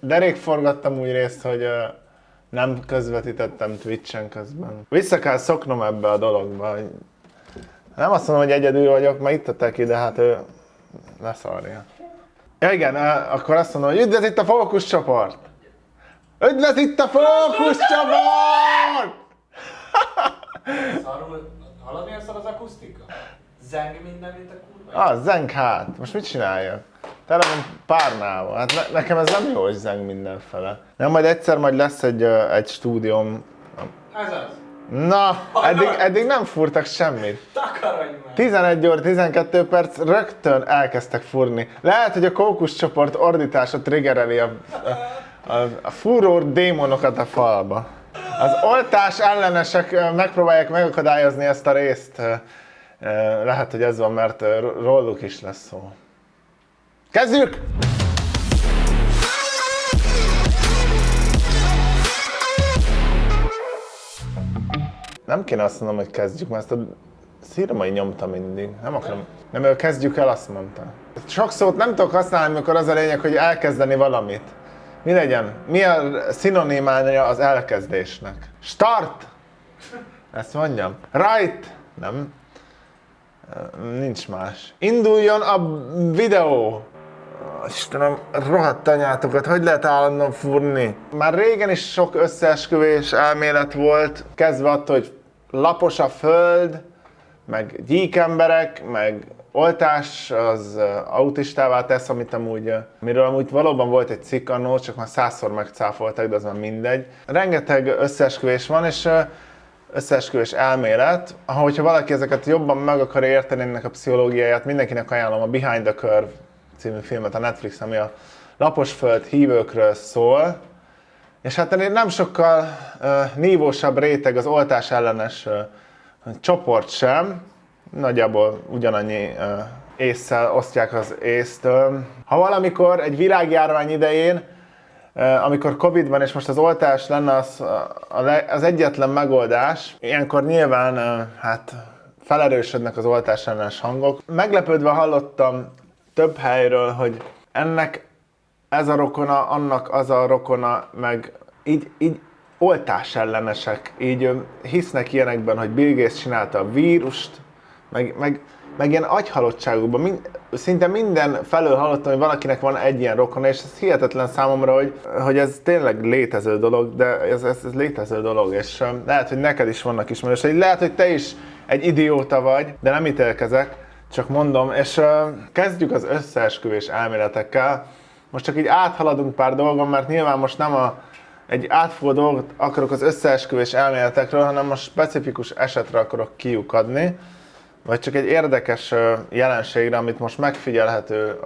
De rég forgattam úgy részt, hogy nem közvetítettem Twitch-en közben. Vissza kell szoknom ebbe a dologba. Nem azt mondom, hogy egyedül vagyok, mert itt a teki, de hát ő leszarja. Ja igen, akkor azt mondom, hogy üdvözl itt a fókuszcsoport! Üdvözl itt a fókuszcsoport! Szarul, hallod milyen szar az akusztika? Zeng minden, mint a kurva. Zeng hát. Most mit csináljak? Tele van párnával. Hát nekem ez nem jó, hogy zeng mindenfele. Nem, majd egyszer lesz egy stúdióm. Ez az. Na, eddig nem fúrtak semmit. Takarodj már! 11 óra 12 perc, rögtön elkezdtek fúrni. Lehet, hogy a kókuszcsoport ordítása triggereli a fúró démonokat a falba. Az oltás ellenesek megpróbálják megakadályozni ezt a részt. Lehet, hogy ez van, mert róluk is lesz szó. Kezdjük! Nem kéne azt mondom, hogy kezdjük, mert ezt a szírmai nyomta mindig. Nem akarom. Nem, kezdjük el, azt mondta. Sok szót nem tudok használni, amikor az a lényeg, hogy elkezdeni valamit. Mi legyen? Mi a szinonimája az elkezdésnek? Start! Ezt mondjam. Right! Nem. Nincs más. Induljon a videó! Istenem, rohadt anyátokat, hogy lehet állandóan fúrni? Már régen is sok összeesküvés elmélet volt, kezdve attól, hogy lapos a föld, meg gyíkemberek, meg oltás az autistává tesz, amiről amúgy valóban volt egy cikk annó, csak már 100-szor megcáfoltak, de az már mindegy. Rengeteg összeesküvés van, és összeesküvés elmélet, hogyha valaki ezeket jobban meg akar érteni ennek a pszichológiáját, mindenkinek ajánlom a Behind the Curve című filmet a Netflix, ami a laposföld hívőkről szól. És hát nem sokkal nívósabb réteg az oltás ellenes csoport sem, nagyjából ugyanannyi ésszel osztják az észt. Ha valamikor egy világjárvány idején, amikor Covid van és most az oltás lenne az egyetlen megoldás, ilyenkor nyilván hát felerősödnek az oltás ellenes hangok. Meglepődve hallottam több helyről, hogy ennek ez a rokona, annak az a rokona, meg így oltás ellenesek, így hisznek ilyenekben, hogy Bill Gates csinálta a vírust, meg ilyen agyhalottságukban. Szinte minden felől hallottam, hogy valakinek van egy ilyen rokona, és ez hihetetlen számomra, hogy ez tényleg létező dolog, de ez létező dolog, és lehet, hogy neked is vannak ismerőseid, lehet, hogy te is egy idióta vagy, de nem ítélkezek, csak mondom, és kezdjük az összeesküvés elméletekkel. Most csak így áthaladunk pár dolgon, mert nyilván most nem egy átfogó dolgot akarok az összeesküvés elméletekről, hanem most specifikus esetre akarok kiukadni, vagy csak egy érdekes jelenségre, amit most megfigyelhető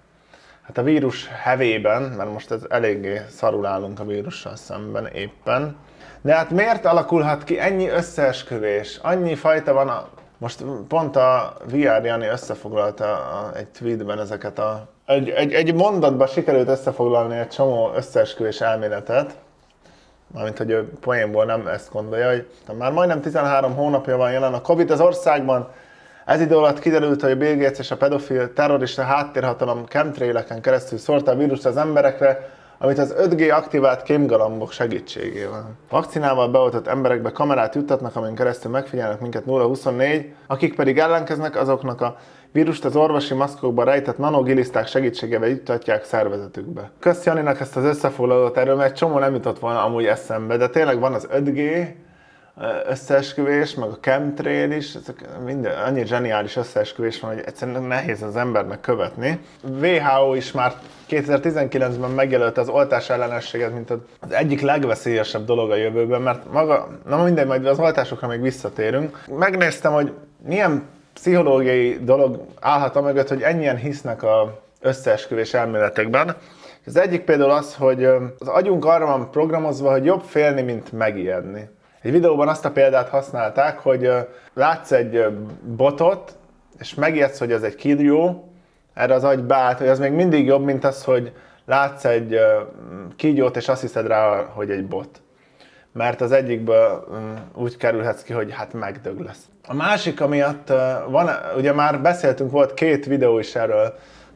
a vírus hevében, mert most ez eléggé szarul állunk a vírussal szemben éppen. De hát miért alakulhat ki ennyi összeesküvés? Annyi fajta van Most pont a VR Jani összefoglalta egy tweetben ezeket egy mondatban sikerült összefoglalni egy csomó összeesküvés elméletet, mármint hogy ő poénból nem ezt gondolja, hogy már majdnem 13 hónapja van jelen a Covid az országban. Ez idő alatt kiderült, hogy a Bill Gates és a pedofil terrorista háttérhatalom chemtraileken keresztül szórta a vírust az emberekre, amit az 5G aktivált kémgalambok segítségével. Vakcinával beoltott emberekbe kamerát juttatnak, amin keresztül megfigyelnek minket 0-24, akik pedig ellenkeznek, azoknak a vírust az orvosi maszkokban rejtett nanogiliszták segítségével juttatják szervezetükbe. Kösz Janinak ezt az összefoglalót, erről mert egy csomó nem jutott volna amúgy eszembe, de tényleg van az 5G összeesküvés, meg a chemtrail is, minden, annyi zseniális összeesküvés van, hogy egyszerűen nehéz az embernek követni. WHO is már 2019-ben megjelölte az oltás ellenességet, mint az egyik legveszélyesebb dolog a jövőben, mert maga, na mindegy, majd az oltásokra még visszatérünk. Megnéztem, hogy milyen pszichológiai dolog állhat a mögött, hogy ennyien hisznek az összeesküvés elméletekben. Az egyik például az, hogy az agyunk arra van programozva, hogy jobb félni, mint megijedni. Egy videóban azt a példát használták, hogy látsz egy botot, és megijedsz, hogy ez egy kígyó, erre az agy beállt, hogy ez még mindig jobb, mint az, hogy látsz egy kígyót, és azt hiszed rá, hogy egy bot. Mert az egyikből úgy kerülhetsz ki, hogy hát megdög lesz. A másik, amiatt van, ugye már beszéltünk, volt 2 videó is erről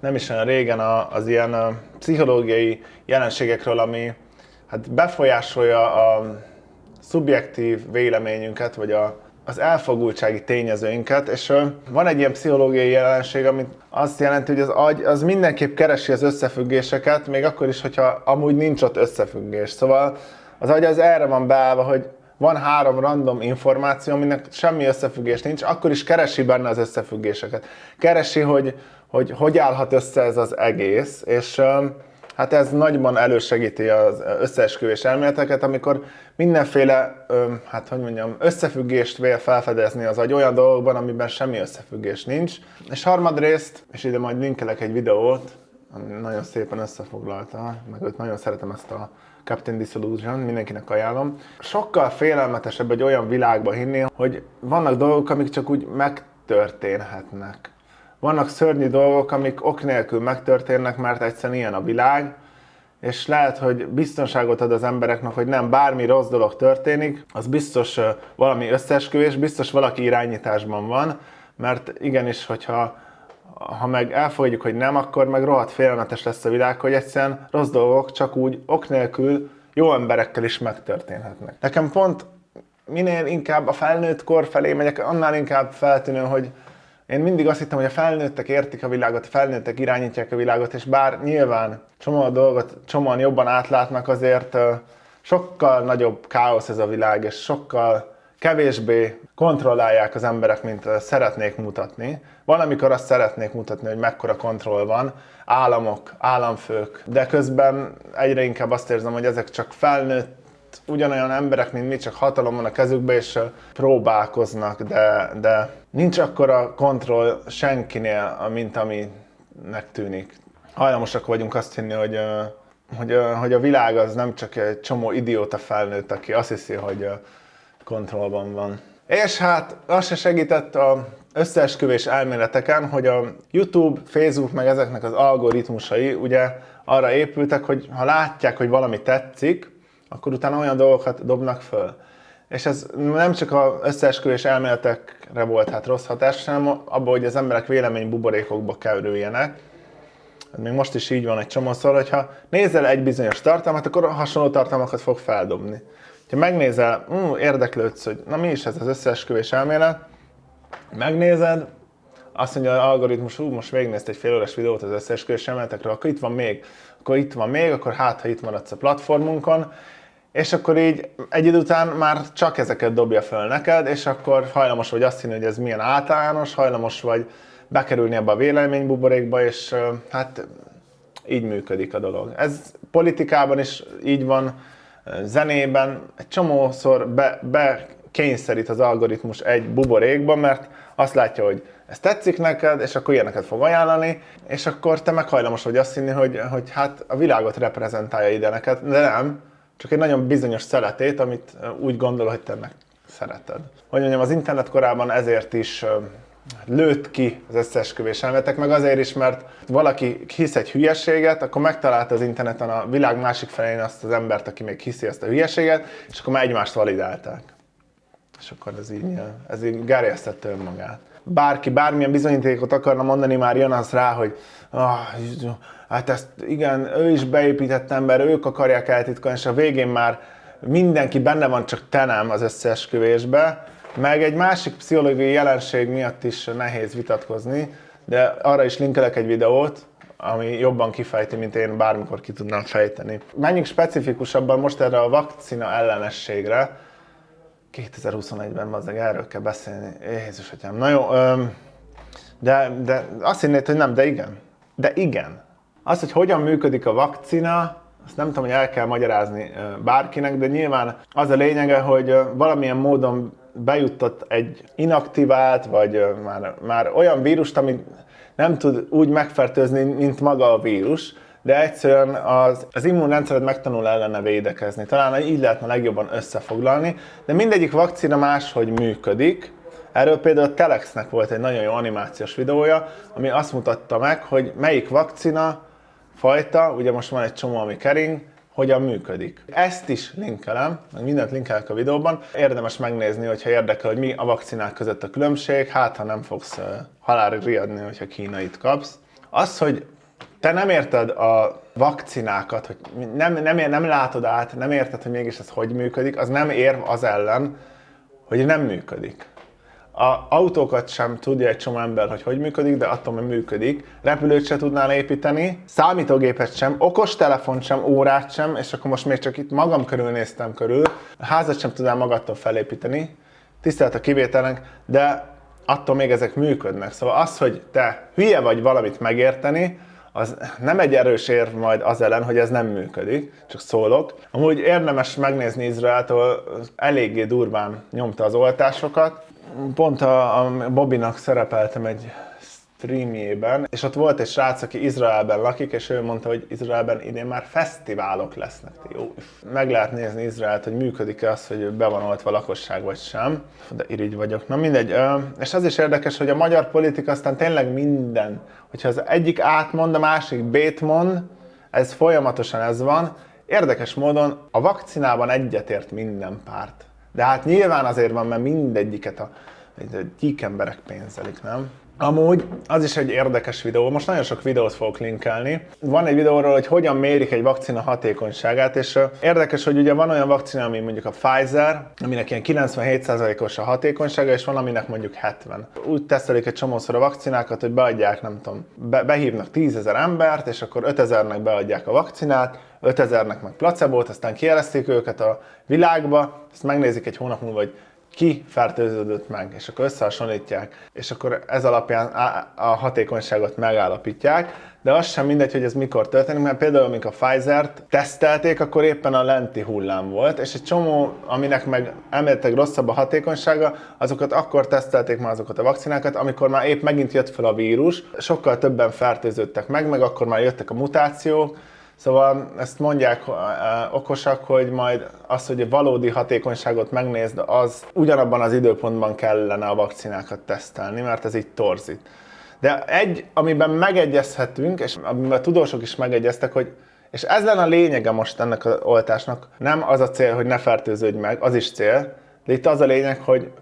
nem is olyan régen az ilyen pszichológiai jelenségekről, ami hát befolyásolja a szubjektív véleményünket, vagy az elfogultsági tényezőinket, és van egy ilyen pszichológiai jelenség, ami azt jelenti, hogy az agy az mindenképp keresi az összefüggéseket, még akkor is, hogyha amúgy nincs ott összefüggés. Szóval az agy az erre van beállva, hogy van 3 random információ, aminek semmi összefüggés nincs, akkor is keresi benne az összefüggéseket. Keresi, hogy állhat össze ez az egész, és hát ez nagyban elősegíti az összeesküvés elméleteket, amikor mindenféle, hát hogy mondjam, összefüggést vél felfedezni az agy olyan dolgokban, amiben semmi összefüggés nincs. És harmadrészt, és ide majd linkelek egy videót, ami nagyon szépen összefoglalta, meg őt nagyon szeretem ezt a Captain Disillusion, mindenkinek ajánlom. Sokkal félelmetesebb egy olyan világba hinni, hogy vannak dolgok, amik csak úgy megtörténhetnek. Vannak szörnyű dolgok, amik ok nélkül megtörténnek, mert egyszerűen ilyen a világ, és lehet, hogy biztonságot ad az embereknek, hogy nem bármi rossz dolog történik, az biztos valami összeesküvés, biztos valaki irányításban van, mert igenis, hogyha meg elfogadjuk, hogy nem, akkor meg rohadt félelmetes lesz a világ, hogy egyszerűen rossz dolgok csak úgy ok nélkül jó emberekkel is megtörténhetnek. Nekem pont minél inkább a felnőtt kor felé megyek, annál inkább feltűnő, hogy én mindig azt hittem, hogy a felnőttek értik a világot, a felnőttek irányítják a világot, és bár nyilván csomó dolgot csomóan jobban átlátnak, azért sokkal nagyobb káosz ez a világ, és sokkal kevésbé kontrollálják az emberek, mint szeretnék mutatni. Valamikor azt szeretnék mutatni, hogy mekkora kontroll van, államok, államfők, de közben egyre inkább azt érzem, hogy ezek csak felnőtt, ugyanolyan emberek, mint mi, csak hatalom van a kezükbe, és próbálkoznak, de nincs akkora kontroll senkinél, mint aminek tűnik. Hajlamosak vagyunk azt hinni, hogy a világ az nem csak egy csomó idióta felnőtt, aki azt hiszi, hogy kontrollban van. És hát az se segített az összeesküvés elméleteken, hogy a YouTube, Facebook meg ezeknek az algoritmusai ugye arra épültek, hogy ha látják, hogy valami tetszik, akkor utána olyan dolgokat dobnak föl. És ez nem csak az összeesküvés elméletekre volt hát rossz hatás, hanem abban, hogy az emberek véleménybuborékokba kerüljenek. Még most is így van egy csomószor, hogyha nézel egy bizonyos tartalmat, akkor hasonló tartalmakat fog feldobni. Ha megnézel, érdeklődsz, hogy na mi is ez az összeesküvés elmélet, megnézed, azt mondja az algoritmus, most végignézte egy fél órás videót az összeesküvés elméletekről, akkor itt van még, akkor hát, ha itt maradsz a platformunkon, és akkor így egy idő után már csak ezeket dobja föl neked, és akkor hajlamos vagy azt hinni, hogy ez milyen általános, hajlamos vagy bekerülni ebbe a véleménybuborékba, és hát így működik a dolog. Ez politikában is így van, zenében egy csomószor bekényszerít az algoritmus egy buborékba, mert azt látja, hogy ez tetszik neked, és akkor ilyeneket fog ajánlani, és akkor te meg hajlamos vagy azt hinni, hogy hát a világot reprezentálja ide neked, de nem, csak egy nagyon bizonyos szeletét, amit úgy gondol, hogy te meg szereted. Hogy mondjam, az internet korában ezért is lőtt ki az összeesküvés elméletek, meg azért is, mert valaki hisz egy hülyeséget, akkor megtalálta az interneten a világ másik felén azt az embert, aki még hiszi ezt a hülyeséget, és akkor már egymást validálták. És akkor ez így gerjesztette önmagát. Bárki bármilyen bizonyítékot akarna mondani, már jön az rá, hogy hát ezt igen, ő is beépített ember, ők akarják eltitkolni, és a végén már mindenki benne van, csak te nem az összeesküvésbe. Meg egy másik pszichológiai jelenség miatt is nehéz vitatkozni, de arra is linkelek egy videót, ami jobban kifejti, mint én bármikor ki tudnám fejteni. Menjünk specifikusabban most erre a vakcina ellenességre. 2021-ben azért erről kell beszélni. Jézus atyám. Na jó, de azt hinnéd, hogy nem, de igen. De igen. Az, hogy hogyan működik a vakcina, azt nem tudom, hogy el kell magyarázni bárkinek, de nyilván az a lényege, hogy valamilyen módon bejuttat egy inaktivált, vagy már olyan vírust, amit nem tud úgy megfertőzni, mint maga a vírus, de egyszerűen az immunrendszered megtanul ellene védekezni. Talán így lehetne legjobban összefoglalni, de mindegyik vakcina máshogy működik. Erről például a Telexnek volt egy nagyon jó animációs videója, ami azt mutatta meg, hogy melyik vakcina fajta, ugye most van egy csomó, ami kering, hogyan működik. Ezt is linkelem, meg mindent linkelek a videóban. Érdemes megnézni, hogyha érdekel, hogy mi a vakcinák között a különbség, hát ha nem fogsz halálra riadni, hogyha kínait kapsz. Az, hogy te nem érted a vakcinákat, hogy nem látod át, nem érted, hogy mégis ez hogy működik, az nem érv az ellen, hogy nem működik. A autókat sem tudja egy csomó ember, hogy működik, de attól még működik. Repülőt sem tudnál építeni, számítógépet sem, okostelefont sem, órát sem, és akkor most még csak itt magam körül néztem körül. A házat sem tudnál magadtól felépíteni, tisztelt a kivételnek, de attól még ezek működnek. Szóval az, hogy te hülye vagy valamit megérteni, az nem egy erős érv majd az ellen, hogy ez nem működik, csak szólok. Amúgy érdemes megnézni Izraeltől, eléggé durván nyomta az oltásokat. Pont a Bobinak szerepeltem egy streamjében, és ott volt egy srác, aki Izraelben lakik, és ő mondta, hogy Izraelben idén már fesztiválok lesznek. Jó. Meg lehet nézni Izraelt, hogy működik-e az, hogy be van oltva a lakosság, vagy sem. De irigy vagyok. Na mindegy. És az is érdekes, hogy a magyar politika aztán tényleg minden. Hogyha az egyik átmond, a másik B-t mond, ez folyamatosan ez van. Érdekes módon a vakcinában egyetért minden párt. De hát nyilván azért van, mert mindegyiket a gyík emberek pénzelik, nem? Amúgy az is egy érdekes videó, most nagyon sok videót fogok linkelni. Van egy videóról, hogy hogyan mérik egy vakcina hatékonyságát, és érdekes, hogy ugye van olyan vakcina, ami mondjuk a Pfizer, aminek ilyen 97%-os a hatékonysága, és van, aminek mondjuk 70. Úgy tesztelik egy csomószor a vakcinákat, hogy beadják, nem tudom, behívnak 10 000 embert, és akkor 5000-nek beadják a vakcinát, 5000-nek meg placebót, aztán kijelezték őket a világba, ezt megnézik egy hónap múlva, hogy ki fertőződött meg, és akkor összehasonlítják, és akkor ez alapján a hatékonyságot megállapítják, de az sem mindegy, hogy ez mikor történik, mert például amikor a Pfizer-t tesztelték, akkor éppen a lenti hullám volt, és egy csomó, aminek meg elméletileg rosszabb a hatékonysága, azokat akkor tesztelték már azokat a vakcinákat, amikor már épp megint jött fel a vírus, sokkal többen fertőződtek meg akkor már jöttek a mutációk. Szóval ezt mondják okosak, hogy majd az, hogy a valódi hatékonyságot megnézd, az ugyanabban az időpontban kellene a vakcinákat tesztelni, mert ez így torzít. De amiben megegyezhetünk, és amiben a tudósok is megegyeztek, hogy és ez lenne a lényege most ennek az oltásnak, nem az a cél, hogy ne fertőződj meg, az is cél, de itt az a lényeg,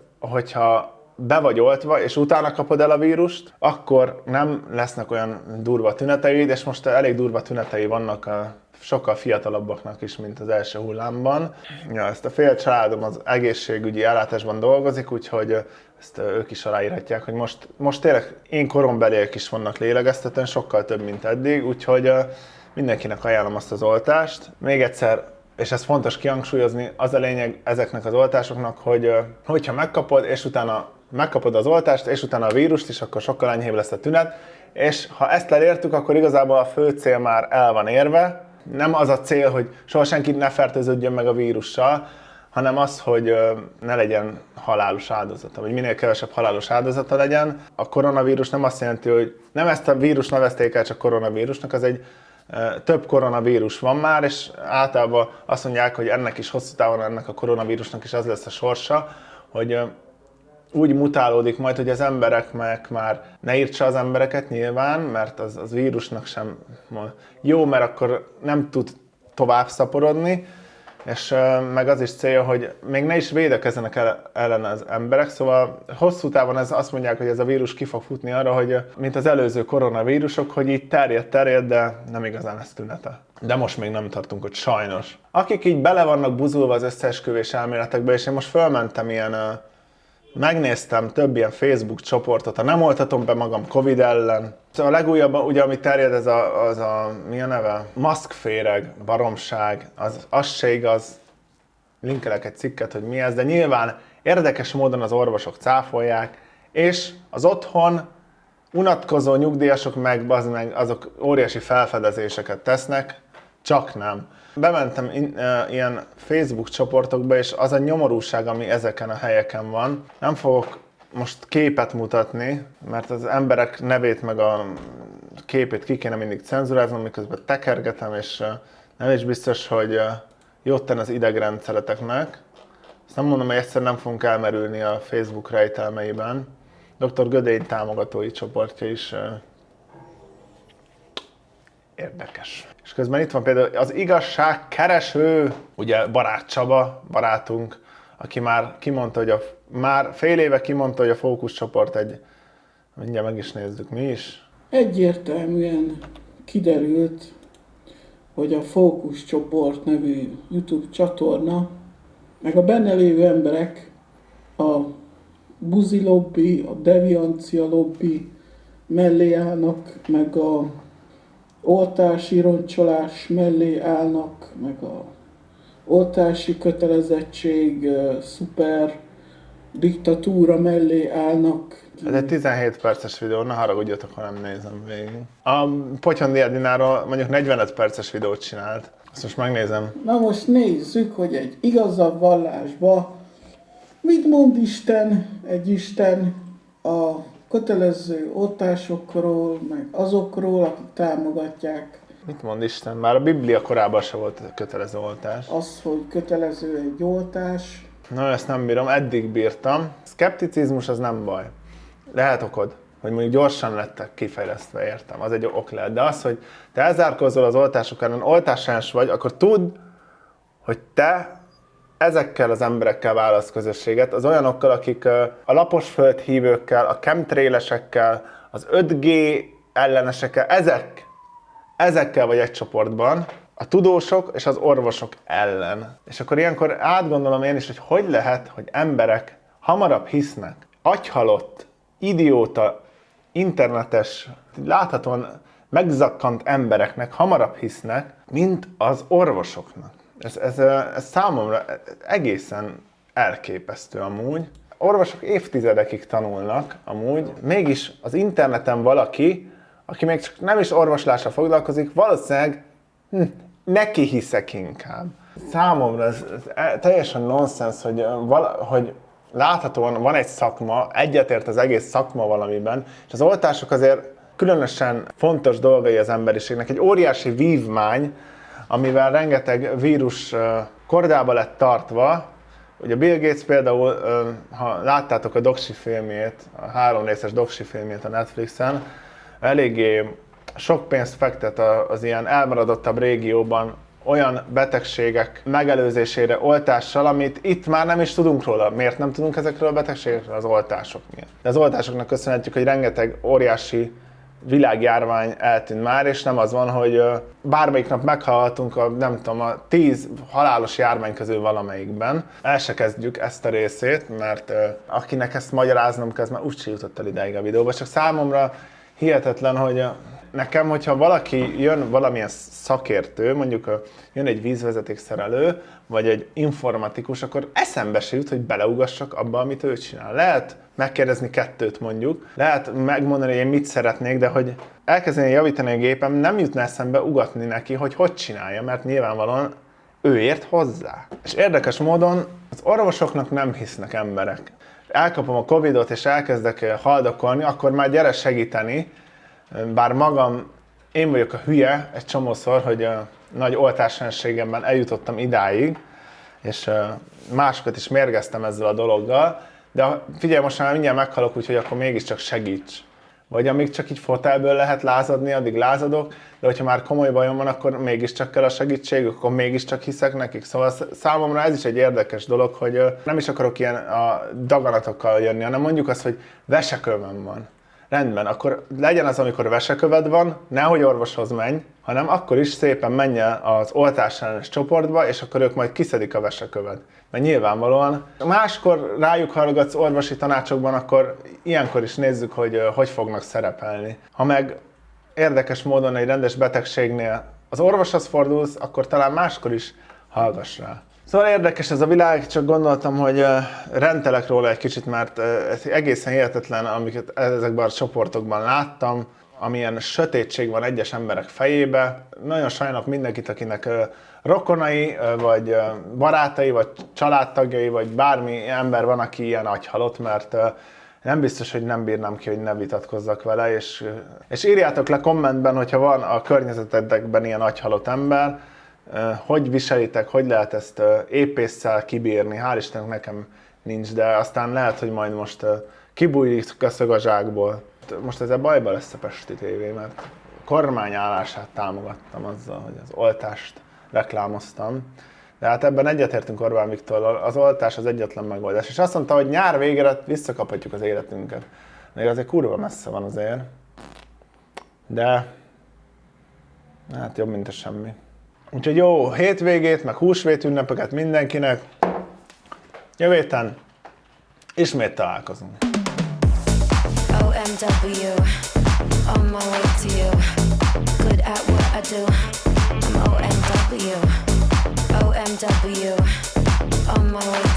hogyha be vagy oltva, és utána kapod el a vírust, akkor nem lesznek olyan durva tüneteid, és most elég durva tünetei vannak a sokkal fiatalabbaknak is, mint az első hullámban. Ja, ezt a fél családom az egészségügyi ellátásban dolgozik, úgyhogy ezt ők is aláírhatják, hogy most tényleg én korombeliek is vannak lélegeztetőn, sokkal több, mint eddig, úgyhogy mindenkinek ajánlom azt az oltást. Még egyszer, és ez fontos kihangsúlyozni, az a lényeg ezeknek az oltásoknak, hogyha megkapod, és utána megkapod az oltást, és utána a vírust is, akkor sokkal enyhébb lesz a tünet, és ha ezt elértük, akkor igazából a fő cél már el van érve. Nem az a cél, hogy soha senki ne fertőződjön meg a vírussal, hanem az, hogy ne legyen halálos áldozata, vagy minél kevesebb halálos áldozata legyen. A koronavírus nem azt jelenti, hogy nem ezt a vírus nevezték el csak koronavírusnak, az egy több koronavírus van már, és általában azt mondják, hogy ennek is hosszú távon, ennek a koronavírusnak is az lesz a sorsa, hogy úgy mutálódik majd, hogy az embereknek már ne írtsa az embereket nyilván, mert az vírusnak sem jó, mert akkor nem tud tovább szaporodni, és meg az is célja, hogy még ne is védekezzenek ellen az emberek, szóval hosszú távon azt mondják, hogy ez a vírus ki fog futni arra, hogy mint az előző koronavírusok, hogy így terjed, de nem igazán lesz tünete. De most még nem tartunk ott, sajnos. Akik így bele vannak buzulva az összeesküvés elméletekbe, és én most fölmentem megnéztem több ilyen Facebook csoportot, ha nem oltatom be magam Covid ellen. Szóval a legújabb, ugye, ami terjed, mi a neve? Maszkféreg, baromság, az se igaz. Linkelek egy cikket, hogy mi ez, de nyilván érdekes módon az orvosok cáfolják, és az otthon unatkozó nyugdíjasok meg azok óriási felfedezéseket tesznek, csak nem. Bementem ilyen Facebook csoportokba, és az a nyomorúság, ami ezeken a helyeken van. Nem fogok most képet mutatni, mert az emberek nevét meg a képét ki kéne mindig cenzuráznom, miközben tekergetem, és nem is biztos, hogy jót tenne az idegrendszereteknek. Azt nem mondom, hogy egyszer nem fogunk elmerülni a Facebook rejtelmeiben. Dr. Gödény támogatói csoportja is érdekes. És közben itt van például az igazságkereső, ugye Barát Csaba, barátunk, aki már kimondta, hogy már fél éve kimondta, hogy a fókuszcsoport mindjárt meg is nézzük, mi is. Egyértelműen kiderült, hogy a Fókuszcsoport nevű YouTube csatorna, meg a benne lévő emberek a buzi lobby, a deviancia lobby mellé állnak, meg a oltási roncsolás mellé állnak, meg a oltási kötelezettség, szuper diktatúra mellé állnak. Ez egy 17 perces videó, ne haragudjatok, ha nem nézem végig. A Potyondi Edináról mondjuk 45 perces videót csinált. Azt most megnézem. Na most nézzük, hogy egy igazabb vallásba mit mond Isten, egy Isten a kötelező oltásokról, meg azokról, akik támogatják Mit mond Isten? Már a Biblia korában se volt kötelező oltás. az, hogy kötelező egy oltás. Na, ezt nem bírom, eddig bírtam. Szkepticizmus az nem baj. Lehet okod, hogy mondjuk gyorsan lettek kifejlesztve, értem, az egy ok lehet. De az, hogy te elzárkózol az oltások ellen, oltásáns vagy, akkor tudd, hogy te ezekkel az emberekkel válasz közösséget, az olyanokkal, akik a laposföld hívőkkel, a chemtrailesekkel, az 5G ellenesekkel, ezekkel vagy egy csoportban, a tudósok és az orvosok ellen. És akkor ilyenkor átgondolom én is, hogy lehet, hogy emberek hamarabb hisznek agyhalott, idióta, internetes, láthatóan megzakkant embereknek hamarabb hisznek, mint az orvosoknak. Ez számomra egészen elképesztő amúgy. Orvosok évtizedekig tanulnak amúgy, mégis az interneten valaki, aki még csak nem is orvoslásra foglalkozik, valószínűleg neki hiszek inkább. Számomra ez teljesen nonsens, hogy láthatóan van egy szakma, egyetért az egész szakma valamiben, és az oltások azért különösen fontos dolgai az emberiségnek. Egy óriási vívmány, amivel rengeteg vírus kordába lett tartva. Ugye Bill Gates például, ha láttátok a Doksi filmjét, a 3 részes Doksi filmjét a Netflixen, eléggé sok pénzt fektet az ilyen elmaradottabb régióban olyan betegségek megelőzésére oltással, amit itt már nem is tudunk róla. Miért nem tudunk ezekről a betegségekről? Az oltások miatt. De az oltásoknak köszönhetjük, hogy rengeteg óriási világjárvány eltűnt már, és nem az van, hogy bármelyik nap meghalhatunk a 10 halálos járvány közül valamelyikben. El se kezdjük ezt a részét, mert akinek ezt magyaráznom kell, ez már úgyse jutott el idáig a videóba, csak számomra hihetetlen, hogy nekem, hogyha valaki jön, valamilyen szakértő, mondjuk jön egy vízvezetékszerelő, vagy egy informatikus, akkor eszembe se jut, hogy beleugassak abba, amit ő csinál. Lehet megkérdezni 2 mondjuk, lehet megmondani, hogy én mit szeretnék, de hogy elkezdeni javítani a gépem, nem jutna eszembe ugatni neki, hogy csinálja, mert nyilvánvalóan ő ért hozzá. És érdekes módon az orvosoknak nem hisznek emberek. Elkapom a Covidot és elkezdek haldokolni, akkor már gyere segíteni, bár magam, én vagyok a hülye egy csomószor, hogy nagy oltásrenségemben eljutottam idáig, és másokat is mérgeztem ezzel a dologgal, de figyelj, most már mindjárt meghalok, úgyhogy akkor mégiscsak segíts. Vagy amíg csak így fotelből lehet lázadni, addig lázadok, de hogyha már komoly bajom van, akkor mégiscsak kell a segítségük, akkor mégiscsak hiszek nekik. Szóval számomra ez is egy érdekes dolog, hogy nem is akarok ilyen a daganatokkal jönni, hanem mondjuk azt, hogy vesekövem van. Rendben, akkor legyen az, amikor veseköved van, nehogy orvoshoz menj, hanem akkor is szépen menj el az oltás ellenes csoportba, és akkor ők majd kiszedik a vesekövet. Mert nyilvánvalóan máskor rájuk hallgatsz orvosi tanácsokban, akkor ilyenkor is nézzük, hogy fognak szerepelni. Ha meg érdekes módon egy rendes betegségnél az orvoshoz fordulsz, akkor talán máskor is hallgass rá. Szóval érdekes ez a világ, csak gondoltam, hogy rendelek róla egy kicsit, mert ez egészen hihetetlen, amiket ezekben a csoportokban láttam, amilyen sötétség van egyes emberek fejébe. Nagyon sajnálok mindenkit, akinek rokonai, vagy barátai, vagy családtagjai, vagy bármi ember van, aki ilyen agyhalott, mert nem biztos, hogy nem bírnám ki, hogy ne vitatkozzak vele, és írjátok le kommentben, hogyha van a környezetetekben ilyen agyhalott ember, hogy viselitek, hogy lehet ezt épésszel kibírni. Hál' Istennek nekem nincs, de aztán lehet, hogy majd most kibújik a szög a zsákból. Most ezzel bajba lesz a Pesti TV, mert kormányállását támogattam azzal, hogy az oltást reklámoztam. De hát ebben egyetértünk Orbán Viktorral, az oltás az egyetlen megoldás. És azt mondta, hogy nyár végére visszakaphatjuk az életünket. Még azért kurva messze van azért. De Hát jobb, mint a semmi. Úgyhogy jó hétvégét, meg húsvét ünnepeket mindenkinek. Jövő héten ismét találkozunk. OMW, on my way to you. Good at what I do. I'm